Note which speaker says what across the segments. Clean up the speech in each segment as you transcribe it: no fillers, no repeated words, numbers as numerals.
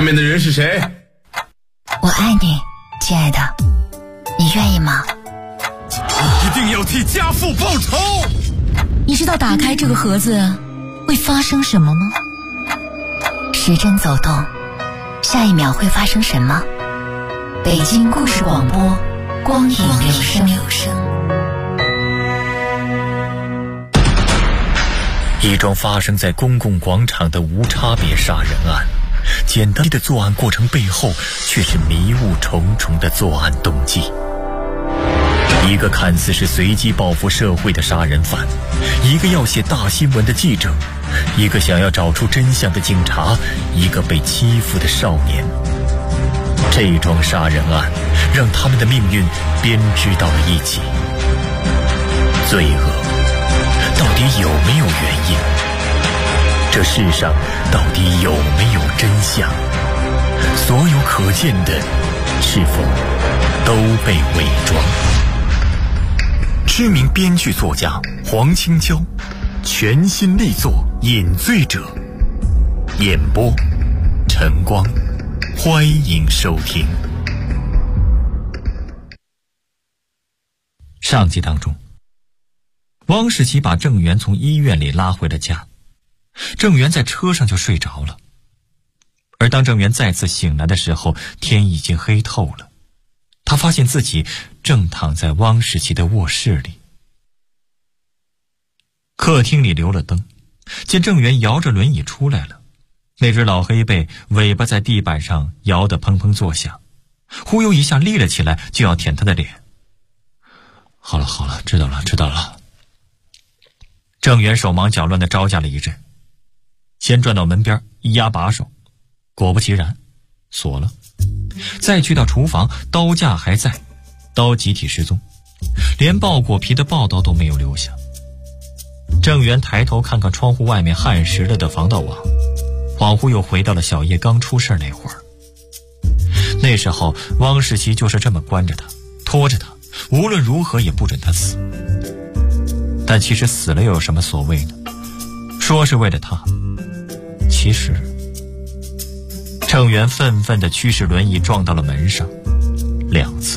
Speaker 1: 面的人是谁？
Speaker 2: 我爱你，亲爱的，你愿意吗？
Speaker 3: 一定要替家父报仇！
Speaker 2: 你知道打开这个盒子会发生什么吗？时针走动，下一秒会发生什么？北京故事广播，光影留声。
Speaker 4: 一桩发生在公共广场的无差别杀人案，简单的作案过程背后却是迷雾重重的作案动机。一个看似是随机报复社会的杀人犯，一个要写大新闻的记者，一个想要找出真相的警察，一个被欺负的少年。这桩杀人案让他们的命运编织到了一起。罪恶到底有没有原因？这世上到底有没有真相？所有可见的是否都被伪装？知名编剧作家黄青椒全新力作《饮醉者》，演播晨光，欢迎收听。上集当中，汪世奇把郑源从医院里拉回了家，郑源在车上就睡着了。而当郑源再次醒来的时候，天已经黑透了。他发现自己正躺在汪世奇的卧室里。客厅里留了灯，见郑源摇着轮椅出来了，那只老黑背尾巴在地板上摇得砰砰作响，忽悠一下立了起来，就要舔他的脸。好了，知道了。郑源手忙脚乱地招架了一阵，先转到门边一压把手，果不其然锁了，再去到厨房，刀架还在，刀集体失踪，连爆果皮的爆刀都没有留下。郑源抬头看看窗户外面焊实了的防盗网，恍惚又回到了小叶刚出事那会儿。那时候汪世奇就是这么关着他，拖着他，无论如何也不准他死。但其实死了又有什么所谓呢？说是为了他，其实郑源愤愤地驱使轮椅撞到了门上2次。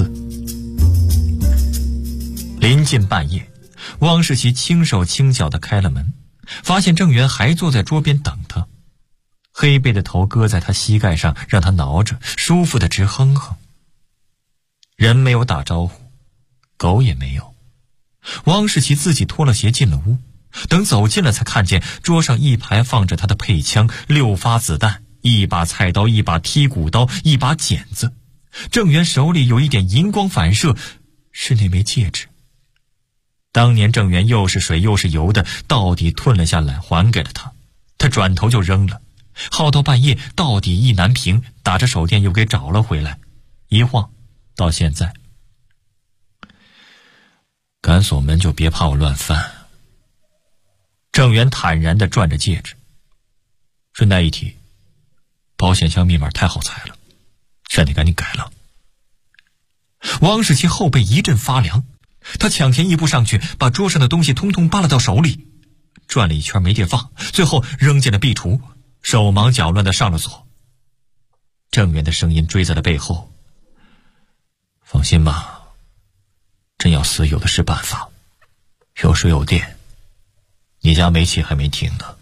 Speaker 4: 临近半夜，汪世奇轻手轻脚地开了门，发现郑源还坐在桌边等他，黑背的头搁在他膝盖上，让他挠着，舒服得直哼哼。人没有打招呼，狗也没有。汪世奇自己脱了鞋进了屋，等走近了才看见桌上一排放着他的配枪，6发子弹，一把菜刀，一把剔骨刀，一把剪子。郑源手里有一点银光反射，是那枚戒指。当年郑源又是水又是油的，到底吞了下来还给了他，他转头就扔了。耗到半夜，到底意难平，打着手电又给找了回来，一晃到现在。敢锁门就别怕我乱翻。郑源坦然地转着戒指，顺带一提，保险箱密码太好猜了，劝你赶紧改了。汪世奇后背一阵发凉，他抢前一步上去，把桌上的东西通通扒拉到手里，转了一圈没地放，最后扔进了壁橱，手忙脚乱地上了锁。郑源的声音追在了背后：放心吧，真要死有的是办法，有水有电，你家煤气还没停呢。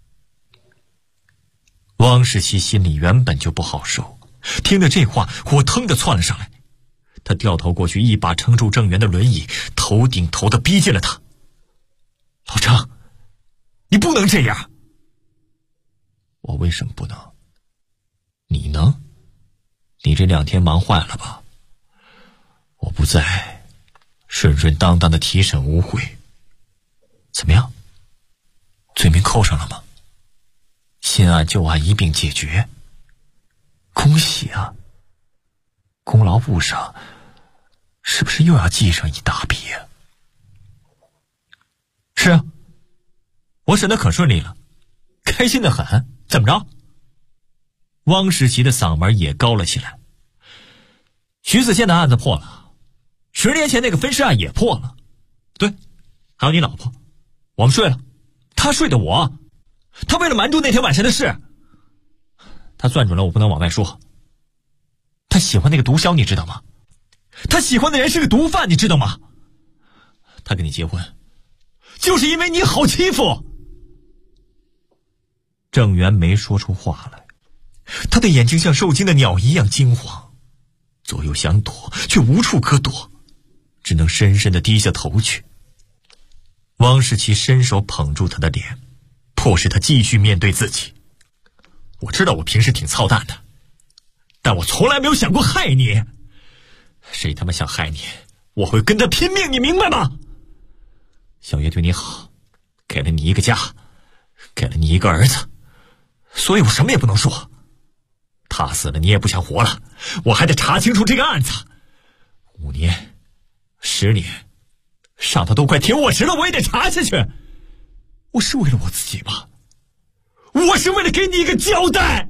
Speaker 4: 汪世奇心里原本就不好受，听了这话，火腾地窜了上来。他掉头过去，一把撑住郑源的轮椅，头顶头地逼近了他。老郑，你不能这样。我为什么不能？你能？你这2天忙坏了吧？我不在，顺顺当当的提审无悔，怎么样？罪名扣上了吗？新案旧案一并解决，恭喜啊！功劳簿上是不是又要记上一大笔啊？是啊，我审得可顺利了，开心得很。怎么着？汪世奇的嗓门也高了起来。徐子健的案子破了，10年前那个分尸案也破了，对，还有你老婆，我们睡了，他睡的我，他为了瞒住那天晚上的事， 他算准了我不能往外说。他喜欢那个毒枭，你知道吗？他喜欢的人是个毒贩，你知道吗？他跟你结婚，就是因为你好欺负。郑源没说出话来，他的眼睛像受惊的鸟一样惊慌，左右想躲，却无处可躲，只能深深地低下头去。汪世奇伸手捧住他的脸，迫使他继续面对自己。我知道我平时挺操蛋的，但我从来没有想过害你。谁他妈想害你，我会跟他拼命，你明白吗？小叶对你好，给了你一个家，给了你一个儿子，所以我什么也不能说。他死了，你也不想活了，我还得查清楚这个案子。5年、10年，上头都快挺我直了，我也得查下去。我是为了我自己吗？我是为了给你一个交代。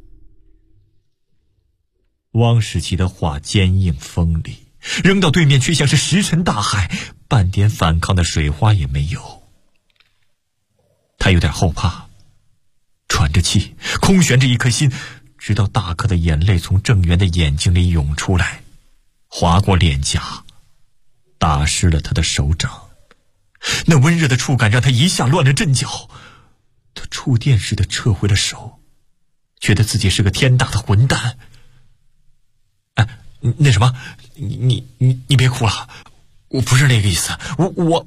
Speaker 4: 汪世奇的话坚硬锋利，扔到对面却像是石沉大海，半点反抗的水花也没有。他有点后怕，喘着气，空悬着一颗心，直到大颗的眼泪从郑源的眼睛里涌出来，划过脸颊，打湿了他的手掌。那温热的触感让他一下乱了阵脚，他触电似的撤回了手，觉得自己是个天大的混蛋。哎，那什么，你别哭了，我不是那个意思，我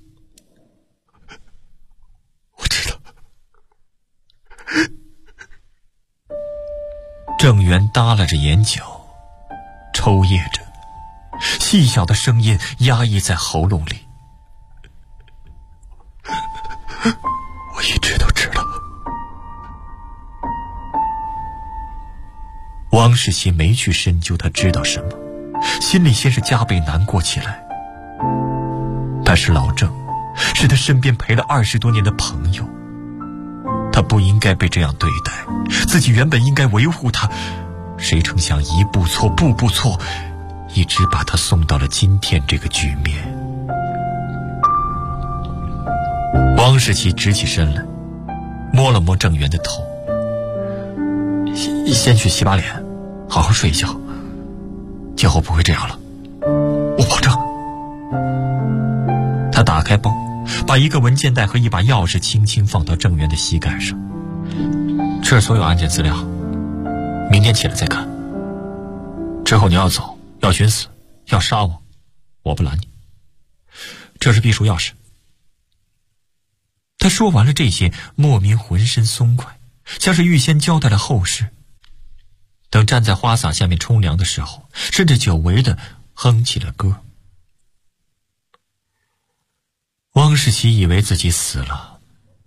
Speaker 4: 知道。郑源耷拉着眼角，抽噎着，细小的声音压抑在喉咙里。我一直都知道。汪世奇没去深究他知道什么，心里先是加倍难过起来。他是老郑，是他身边陪了20多年的朋友，他不应该被这样对待，自己原本应该维护他，谁成想一步错步步错，一直把他送到了今天这个局面。汪世奇直起身来，摸了摸郑源的头，先去洗把脸，好好睡一觉，今后不会这样了，我保证。他打开包，把一个文件袋和一把钥匙轻轻放到郑源的膝盖上。这是所有案件资料，明天起来再看。之后你要走，要寻死，要杀我，我不拦你。这是避暑钥匙。他说完了这些，莫名浑身松快，像是预先交代了后事。等站在花洒下面冲凉的时候，甚至久违的哼起了歌。汪世奇以为自己死了，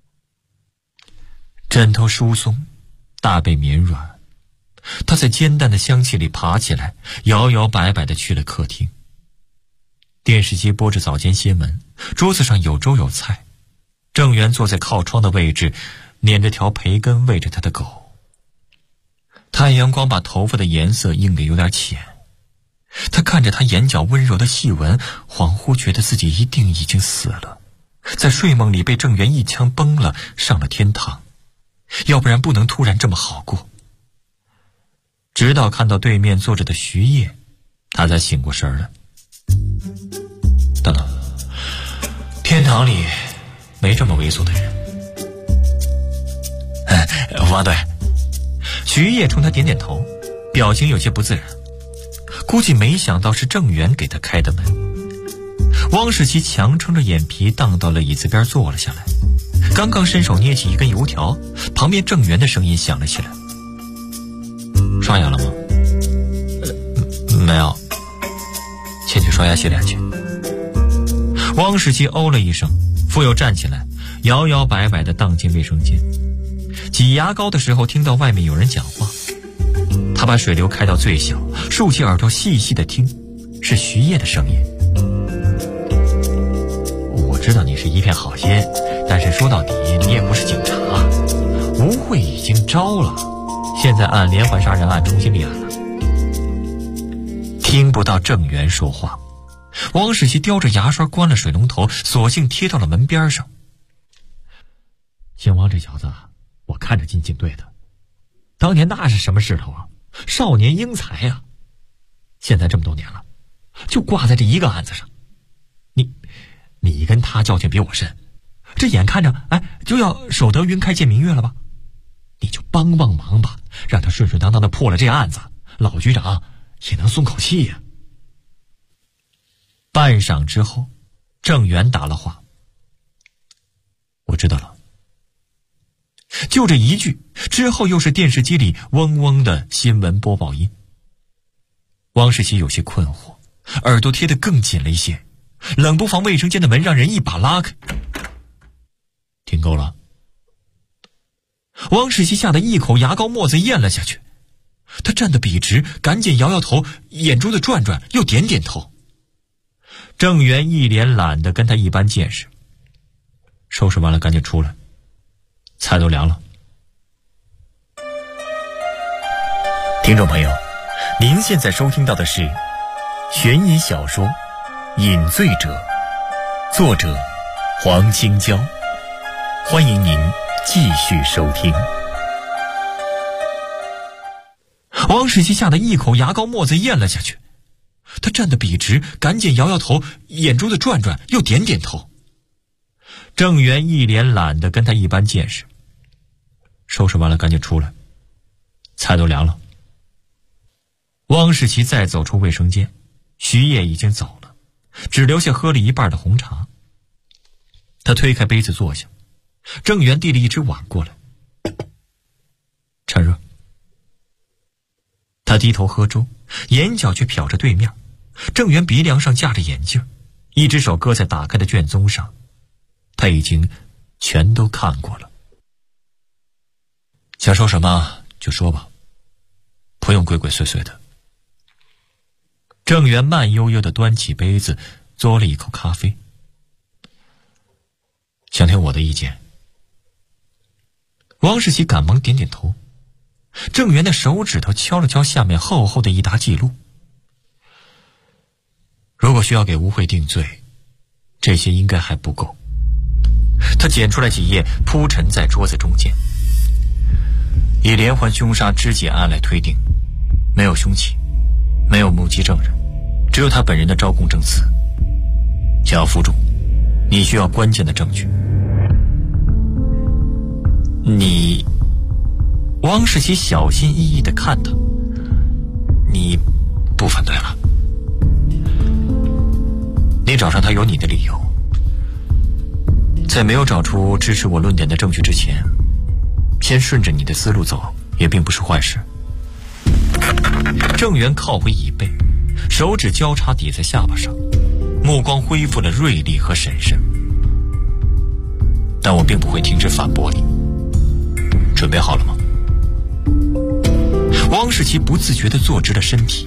Speaker 4: 枕头疏松，大背绵软，他在煎蛋的香气里爬起来，摇摇摆摆地去了客厅。电视机播着早间新闻，桌子上有粥有菜，郑源坐在靠窗的位置，捻着条培根喂着他的狗。太阳光把头发的颜色映得有点浅，他看着他眼角温柔的细纹，恍惚觉得自己一定已经死了，在睡梦里被郑源一枪崩了，上了天堂，要不然不能突然这么好过。直到看到对面坐着的徐烨，他才醒过神来。等等，天堂里没这么猥琐的人。王队。徐烨冲他点点头，表情有些不自然，估计没想到是郑源给他开的门。汪世奇强撑着眼皮荡到了椅子边坐了下来，刚刚伸手捏起一根油条，旁边郑源的声音响了起来：刷牙了吗？没有，先去刷牙洗脸去。汪世奇哦了一声，复又站起来，摇摇摆摆地荡进卫生间。挤牙膏的时候听到外面有人讲话，他把水流开到最小，竖起耳朵细细地听，是徐烨的声音。我知道你是一片好心，但是说到底你也不是警察，吴慧已经招了，现在按连环杀人案重新立案了。听不到郑源说话，汪世奇叼着牙刷关了水龙头，索性贴到了门边上。姓汪这小子我看着进警队的， 当年那是什么势头啊？少年英才啊！现在这么多年了，就挂在这一个案子上。你跟他交情比我深，这眼看着就要守得云开见明月了吧？你就帮忙吧，让他顺顺当当的破了这案子，老局长也能松口气呀。半晌之后，郑源打了话：“我知道了。”就这一句之后，又是电视机里嗡嗡的新闻播报音。汪世奇有些困惑，耳朵贴得更紧了一些，冷不防卫生间的门让人一把拉开。听够了。汪世奇吓得一口牙膏沫子咽了下去，他站得笔直，赶紧摇摇头，眼珠子转转，又点点头。郑源一脸懒得跟他一般见识，收拾完了赶紧出来，菜都凉了。听众朋友，您现在收听到的是悬疑小说《饮醉者》，作者黄清娇，欢迎您继续收听。汪世奇吓得一口牙膏沫子咽了下去，他站得笔直，赶紧摇摇头，眼珠子转转，又点点头。郑源一脸懒得跟他一般见识，收拾完了赶紧出来，菜都凉了。汪世奇再走出卫生间，徐烨已经走了，只留下喝了一半的红茶。他推开杯子坐下，郑源递了一只碗过来，趁热。他低头喝粥，眼角却瞟着对面。郑源鼻梁上架着眼镜，一只手搁在打开的卷宗上，他已经全都看过了。想说什么就说吧，不用鬼鬼祟祟的。郑源慢悠悠地端起杯子，嘬了一口咖啡。想听我的意见？汪世奇赶忙点点头。郑源的手指头敲了敲下面厚厚的一沓记录。如果需要给吴慧定罪，这些应该还不够。他捡出来几页铺陈在桌子中间。以连环凶杀肢解案来推定，没有凶器，没有目击证人，只有他本人的招供证词。想要辅助，你需要关键的证据。汪世奇小心翼翼地看他，你不反对了？你找上他有你的理由，在没有找出支持我论点的证据之前，先顺着你的思路走也并不是坏事。郑源靠回椅背，手指交叉抵在下巴上，目光恢复了锐利和审慎。但我并不会停止反驳你，准备好了吗？汪世奇不自觉地坐直了身体。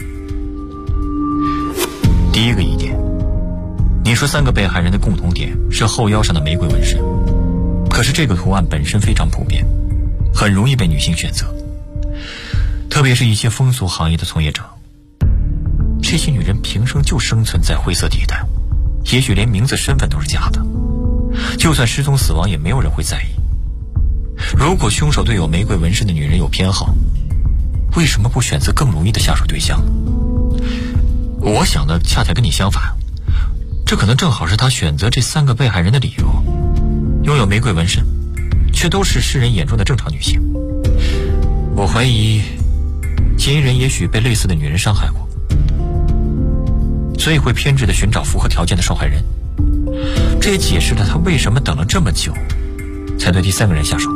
Speaker 4: 第一个疑点，你说3个被害人的共同点是后腰上的玫瑰纹身，可是这个图案本身非常普遍，很容易被女性选择，特别是一些风俗行业的从业者。这些女人平生就生存在灰色地带，也许连名字身份都是假的，就算失踪死亡也没有人会在意。如果凶手对有玫瑰纹身的女人有偏好，为什么不选择更容易的下手对象？我想的恰恰跟你相反，这可能正好是他选择这3个被害人的理由。拥有玫瑰纹身，却都是世人眼中的正常女性。我怀疑嫌疑人也许被类似的女人伤害过，所以会偏执地寻找符合条件的受害人。这也解释了他为什么等了这么久才对第3个人下手。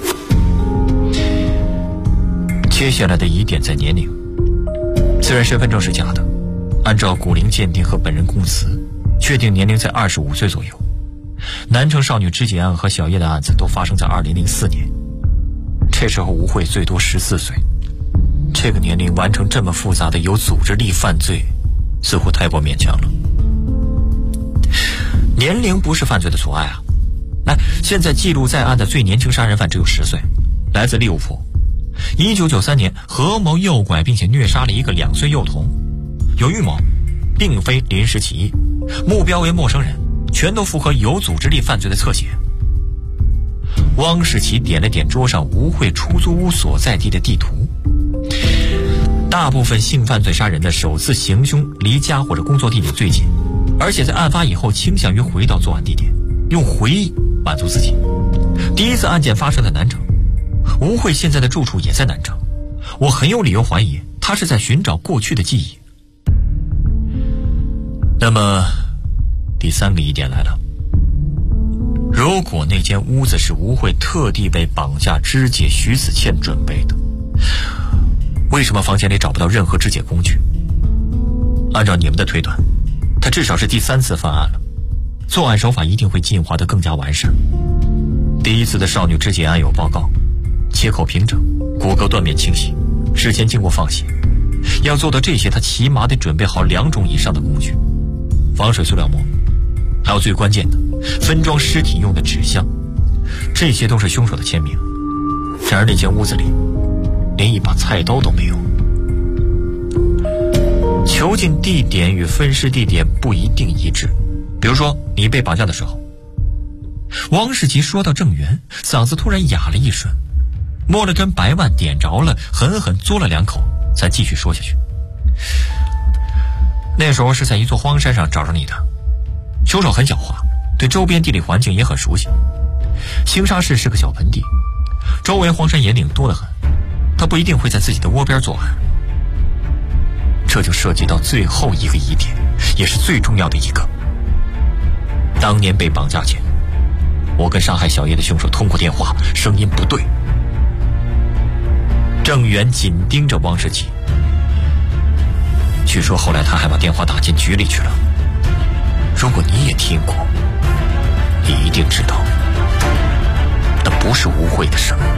Speaker 4: 接下来的疑点在年龄，虽然身份证是假的，按照骨龄鉴定和本人供词，确定年龄在25岁左右。南城少女肢解案和小叶的案子都发生在2004年，这时候吴慧最多14岁，这个年龄完成这么复杂的有组织力犯罪，似乎太过勉强了。年龄不是犯罪的阻碍啊！现在记录在案的最年轻杀人犯只有10岁，来自利物浦。1993年合谋诱拐并且虐杀了一个2岁幼童，有预谋，并非临时起意，目标为陌生人，全都符合有组织力犯罪的侧写。 汪世奇点了点桌上吴慧出租屋所在地的地图。大部分性犯罪杀人的首次行凶离家或者工作地点最近，而且在案发以后倾向于回到作案地点，用回忆满足自己。第一次案件发生在南城，吴慧现在的住处也在南城，我很有理由怀疑她是在寻找过去的记忆。那么第三个疑点来了，如果那间屋子是吴慧特地被绑架肢解徐子倩准备的，为什么房间里找不到任何肢解工具？按照你们的推断，他至少是第3次犯案了，作案手法一定会进化得更加完善。第一次的少女肢解案有报告，切口平整，骨骼断面清晰，事前经过放血。要做到这些，他起码得准备好2种以上的工具，防水塑料膜，还有最关键的分装尸体用的纸箱，这些都是凶手的签名。然而那间屋子里连一把菜刀都没有。囚禁地点与分尸地点不一定一致，比如说你被绑架的时候。汪世奇说到郑源，嗓子突然哑了一瞬，摸了根白腕点着了，狠狠嘬了2口，才继续说下去。那时候是在一座荒山上找着你的，凶手很狡猾，对周边地理环境也很熟悉。兴沙市是个小盆地，周围荒山野岭多得很，他不一定会在自己的窝边作案。这就涉及到最后一个疑点，也是最重要的一个。当年被绑架前，我跟杀害小叶的凶手通过电话，声音不对。郑源紧盯着汪世奇，据说后来他还把电话打进局里去了。如果你也听过，你一定知道，那不是吴慧的声音。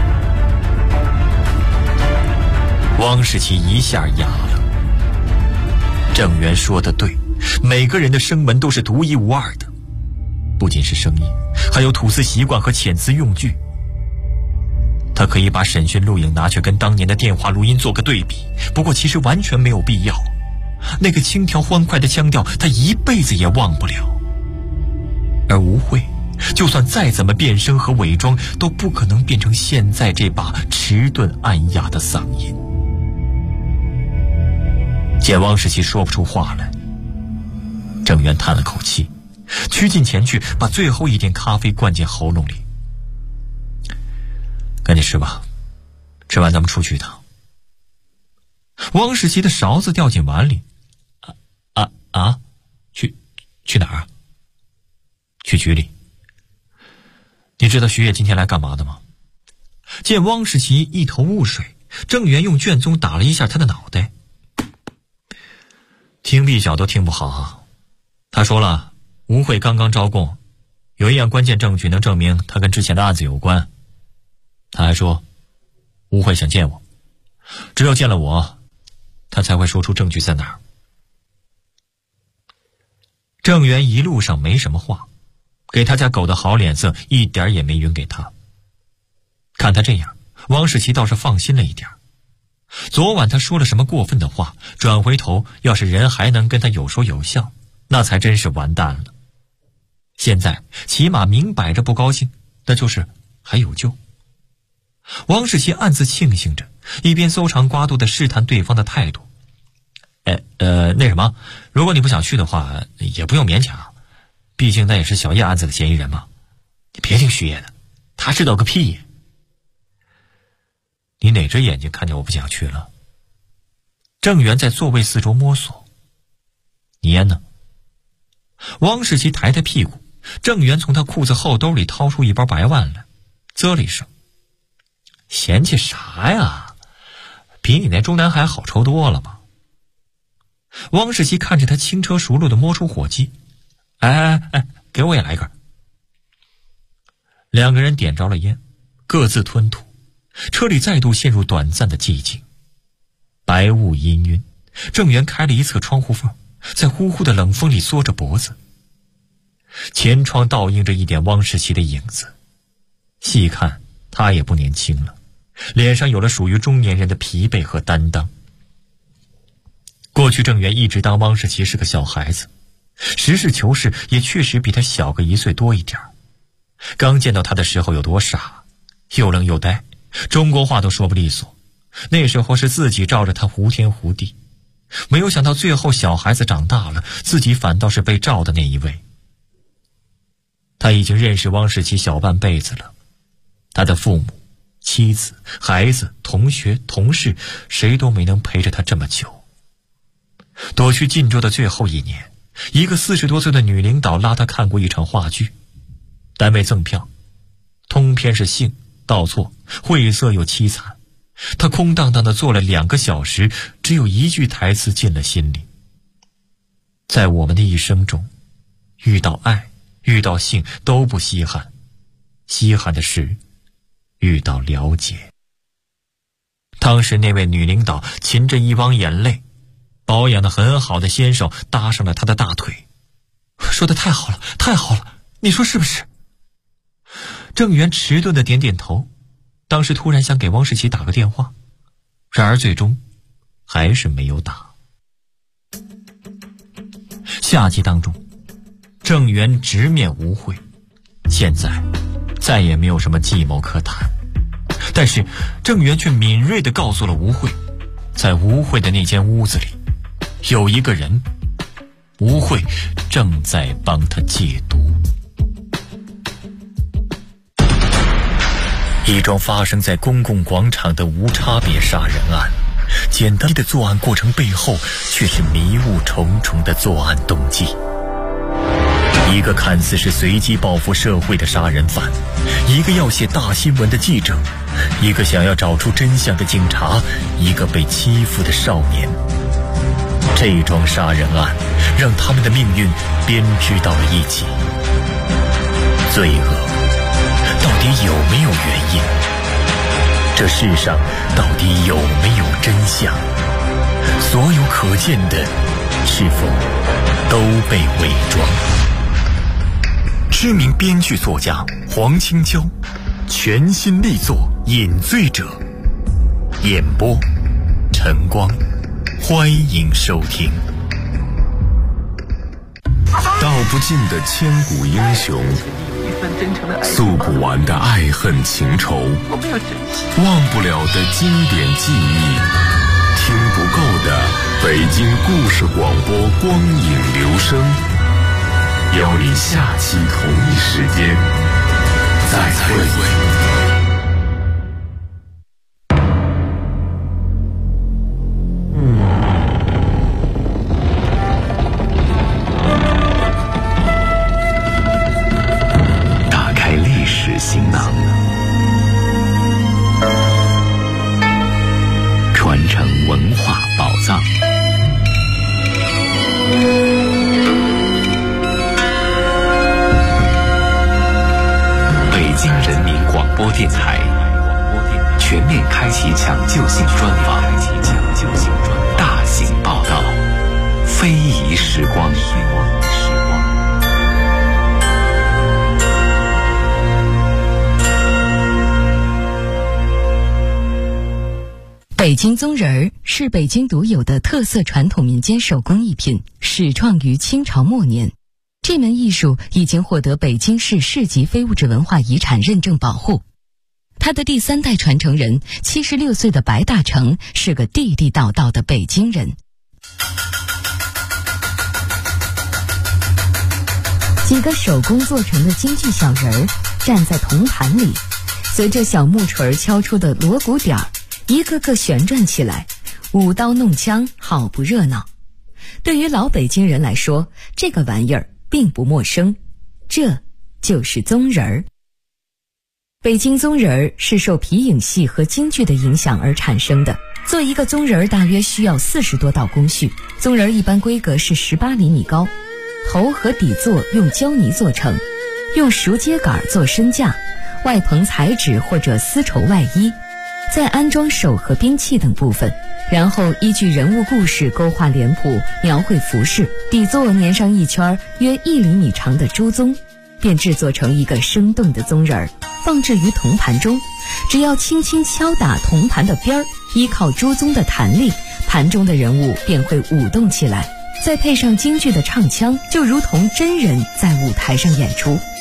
Speaker 4: 汪世奇一下哑了。郑源说的对，每个人的声纹都是独一无二的，不仅是声音，还有吐字习惯和遣词用句。他可以把审讯录影拿去跟当年的电话录音做个对比，不过其实完全没有必要。那个轻佻欢快的腔调，他一辈子也忘不了。而吴慧，就算再怎么变声和伪装，都不可能变成现在这把迟钝暗哑的嗓音。见汪世奇说不出话来，郑源叹了口气，趋近前去，把最后一点咖啡灌进喉咙里。赶紧吃吧，吃完咱们出去一趟。汪世奇的勺子掉进碗里。去哪儿啊？去局里。你知道徐烨今天来干嘛的吗？见汪世奇一头雾水，郑源用卷宗打了一下他的脑袋。听壁角都听不好啊。他说了，吴慧刚刚招供，有一样关键证据能证明他跟之前的案子有关。他还说，吴慧想见我，只有见了我，他才会说出证据在哪儿。郑源一路上没什么话，给他家狗的好脸色一点也没匀给他。看他这样，汪世奇倒是放心了一点。昨晚他说了什么过分的话，转回头要是人还能跟他有说有笑，那才真是完蛋了。现在起码明摆着不高兴，那就是还有救。汪世奇暗自庆幸着，一边搜肠刮肚地试探对方的态度。那什么，如果你不想去的话，也不用勉强，毕竟那也是小叶案子的嫌疑人嘛。你别听徐烨的，他知道个屁。你哪只眼睛看见我不想去了？郑源在座位四周摸索。你烟呢？汪世奇抬抬屁股，郑源从他裤子后兜里掏出一包白万来，啧了一声。嫌弃啥呀？比你那中南海好抽多了吧？汪世奇看着他轻车熟路地摸出火机，给我也来一根。两个人点着了烟，各自吞吐，车里再度陷入短暂的寂静。白雾氤氲，郑源开了一侧窗户缝，在呼呼的冷风里缩着脖子。前窗倒映着一点汪世奇的影子，细看他也不年轻了，脸上有了属于中年人的疲惫和担当。过去郑源一直当汪世奇是个小孩子，实事求是也确实比他小个1岁多一点。刚见到他的时候有多傻， 又愣又呆，中国话都说不利索。那时候是自己照着他胡天胡地，没有想到最后小孩子长大了，自己反倒是被照的那一位。他已经认识汪世奇小半辈子了，他的父母、妻子、孩子、同学、同事，谁都没能陪着他这么久。躲去晋州的最后一年，一个40多岁的女领导拉他看过一场话剧，单位赠票，通篇是性、倒错、晦涩又凄惨。他空荡荡地坐了2个小时，只有一句台词进了心里：在我们的一生中，遇到爱、遇到性都不稀罕，稀罕的是遇到了解。当时那位女领导噙着一汪眼泪，保养得很好的先生搭上了她的大腿，说得太好了，太好了，你说是不是？郑源迟钝地点点头，当时突然想给汪世奇打个电话，然而最终还是没有打。下集当中，郑源直面吴慧，现在再也没有什么计谋可谈，但是郑源却敏锐地告诉了吴慧，在吴慧的那间屋子里有一个人，吴慧正在帮他戒毒。一桩发生在公共广场的无差别杀人案，简单的作案过程背后却是迷雾重重的作案动机。一个看似是随机报复社会的杀人犯，一个要写大新闻的记者，一个想要找出真相的警察，一个被欺负的少年。这桩杀人案让他们的命运编织到了一起。罪恶到底有没有原因？这世上到底有没有真相？所有可见的是否都被伪装？知名编剧作家黄青椒全新力作《饮醉者》，演播晨光，欢迎收听。
Speaker 3: 道不尽的千古英雄，诉不完的爱恨情仇，忘不了的经典记忆，听不够的北京故事广播光影留声，邀你下期同一时间再会。行囊，传承文化宝藏。北京人民广播电台全面开启抢救性专访，大型报道，非遗时光。
Speaker 2: 北京宗人儿是北京独有的特色传统民间手工艺品，始创于清朝末年。这门艺术已经获得北京市市级非物质文化遗产认证保护。他的第3代传承人76岁的白大成是个地地道道的北京人。几个手工做成的京剧小人儿站在铜盘里，随着小木锤敲出的锣鼓点儿，一个个旋转起来，舞刀弄枪，好不热闹。对于老北京人来说，这个玩意儿并不陌生，这就是宗人儿。北京宗人儿是受皮影戏和京剧的影响而产生的。做一个宗人儿大约需要40多道工序，宗人儿一般规格是18厘米高，头和底座用胶泥做成，用熟秸秆做身架，外棚彩纸或者丝绸外衣，再安装手和兵器等部分，然后依据人物故事勾画脸谱，描绘服饰，底座粘上一圈约1厘米长的猪鬃，便制作成一个生动的宗人儿，放置于铜盘中。只要轻轻敲打铜盘的边儿，依靠猪鬃的弹力，盘中的人物便会舞动起来，再配上京剧的唱腔，就如同真人在舞台上演出。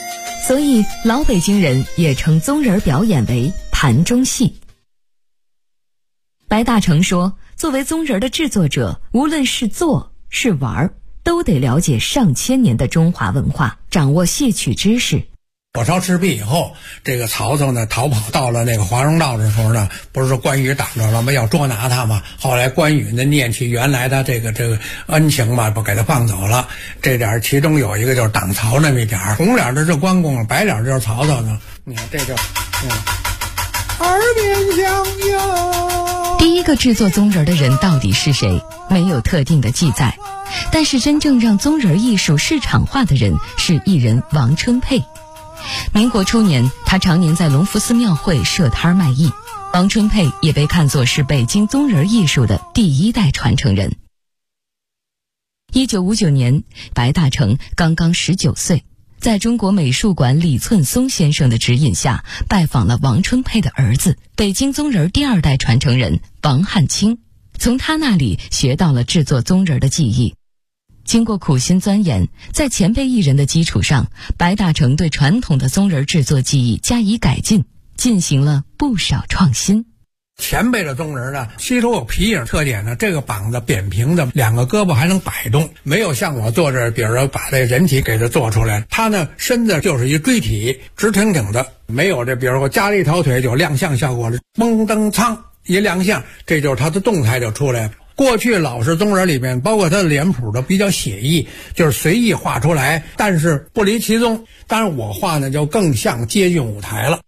Speaker 2: 所以老北京人也称宗人表演为盘中戏。白大成说，作为宗人的制作者，无论是做是玩，都得了解上千年的中华文化，掌握戏曲知识。
Speaker 1: 火烧赤壁以后，这个曹操呢逃跑到了那个华容道的时候呢，不是说关羽挡着了吗？要捉拿他嘛。后来关羽呢念起原来的这个恩情嘛，不给他放走了。这点其中有一个就是挡曹那么一点，红脸的是关公，白脸就是曹操呢。你看这就耳边响哟。
Speaker 2: 第一个制作宗人的人到底是谁？没有特定的记载，但是真正让宗人艺术市场化的人是艺人王春佩。民国初年，他常年在隆福寺庙会设摊卖艺。王春佩也被看作是北京宗人艺术的第一代传承人。1959年，白大成刚刚19岁，在中国美术馆李寸松先生的指引下，拜访了王春佩的儿子，北京宗人第二代传承人王汉卿，从他那里学到了制作宗人的技艺。经过苦心钻研，在前辈艺人的基础上，白大成对传统的宗人制作技艺加以改进，进行了不少创新。
Speaker 1: 前辈的宗人呢，吸收有皮影特点呢，这个膀子扁平的，两个胳膊还能摆动，没有像我做这，比如说把这人体给它做出来。他呢，身子就是一锥体，直挺挺的，没有这，比如说加了一条腿就亮相效果了，嘣噔噌一亮相，这就是他的动态就出来了。过去老式宗人里面，包括他的脸谱都比较写意，就是随意画出来，但是不离其宗。当然我画呢就更像接近舞台了。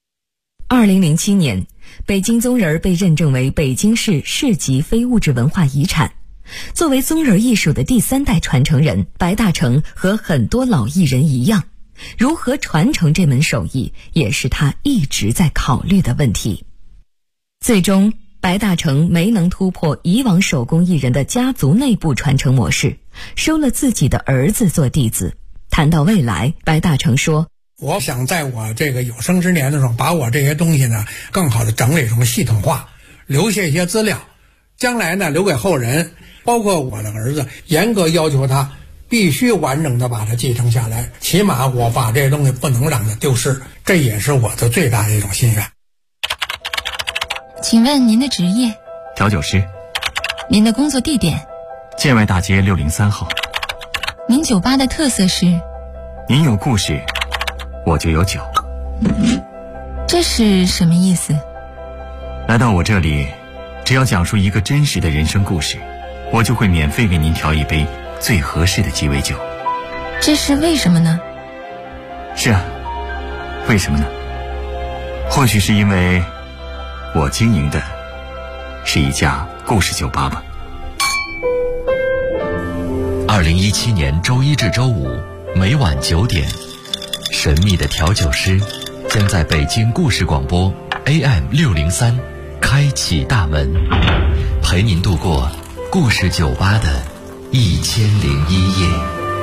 Speaker 2: 2007年，北京宗人被认证为北京市市级非物质文化遗产。作为宗人艺术的第三代传承人，白大成和很多老艺人一样，如何传承这门手艺，也是他一直在考虑的问题。最终，白大成没能突破以往手工艺人的家族内部传承模式，收了自己的儿子做弟子。谈到未来，白大成说，
Speaker 1: 我想在我这个有生之年的时候，把我这些东西呢更好的整理成系统化，留下一些资料，将来呢留给后人，包括我的儿子，严格要求他必须完整的把它继承下来，起码我把这些东西不能让它丢失，这也是我的最大的一种心愿。
Speaker 2: 请问您的职业？
Speaker 4: 调酒师。
Speaker 2: 您的工作地点？
Speaker 4: 建外大街603号。
Speaker 2: 您酒吧的特色是？
Speaker 4: 您有故事，我就有酒。
Speaker 2: 这是什么意思？
Speaker 4: 来到我这里，只要讲述一个真实的人生故事，我就会免费为您调一杯最合适的鸡尾酒。
Speaker 2: 这是为什么呢？
Speaker 4: 是啊，为什么呢？或许是因为我经营的是一家故事酒吧吧。
Speaker 3: 2017年周一至周五每晚9点，神秘的调酒师将在北京故事广播 AM603开启大门，陪您度过故事酒吧的1001夜。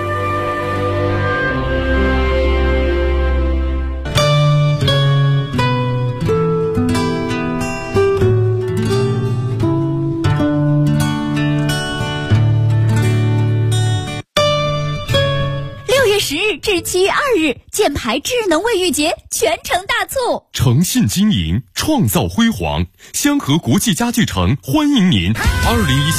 Speaker 2: 至7月2日，箭牌智能卫浴节全城大促，
Speaker 5: 诚信经营，创造辉煌。香河国际家具城欢迎您。2017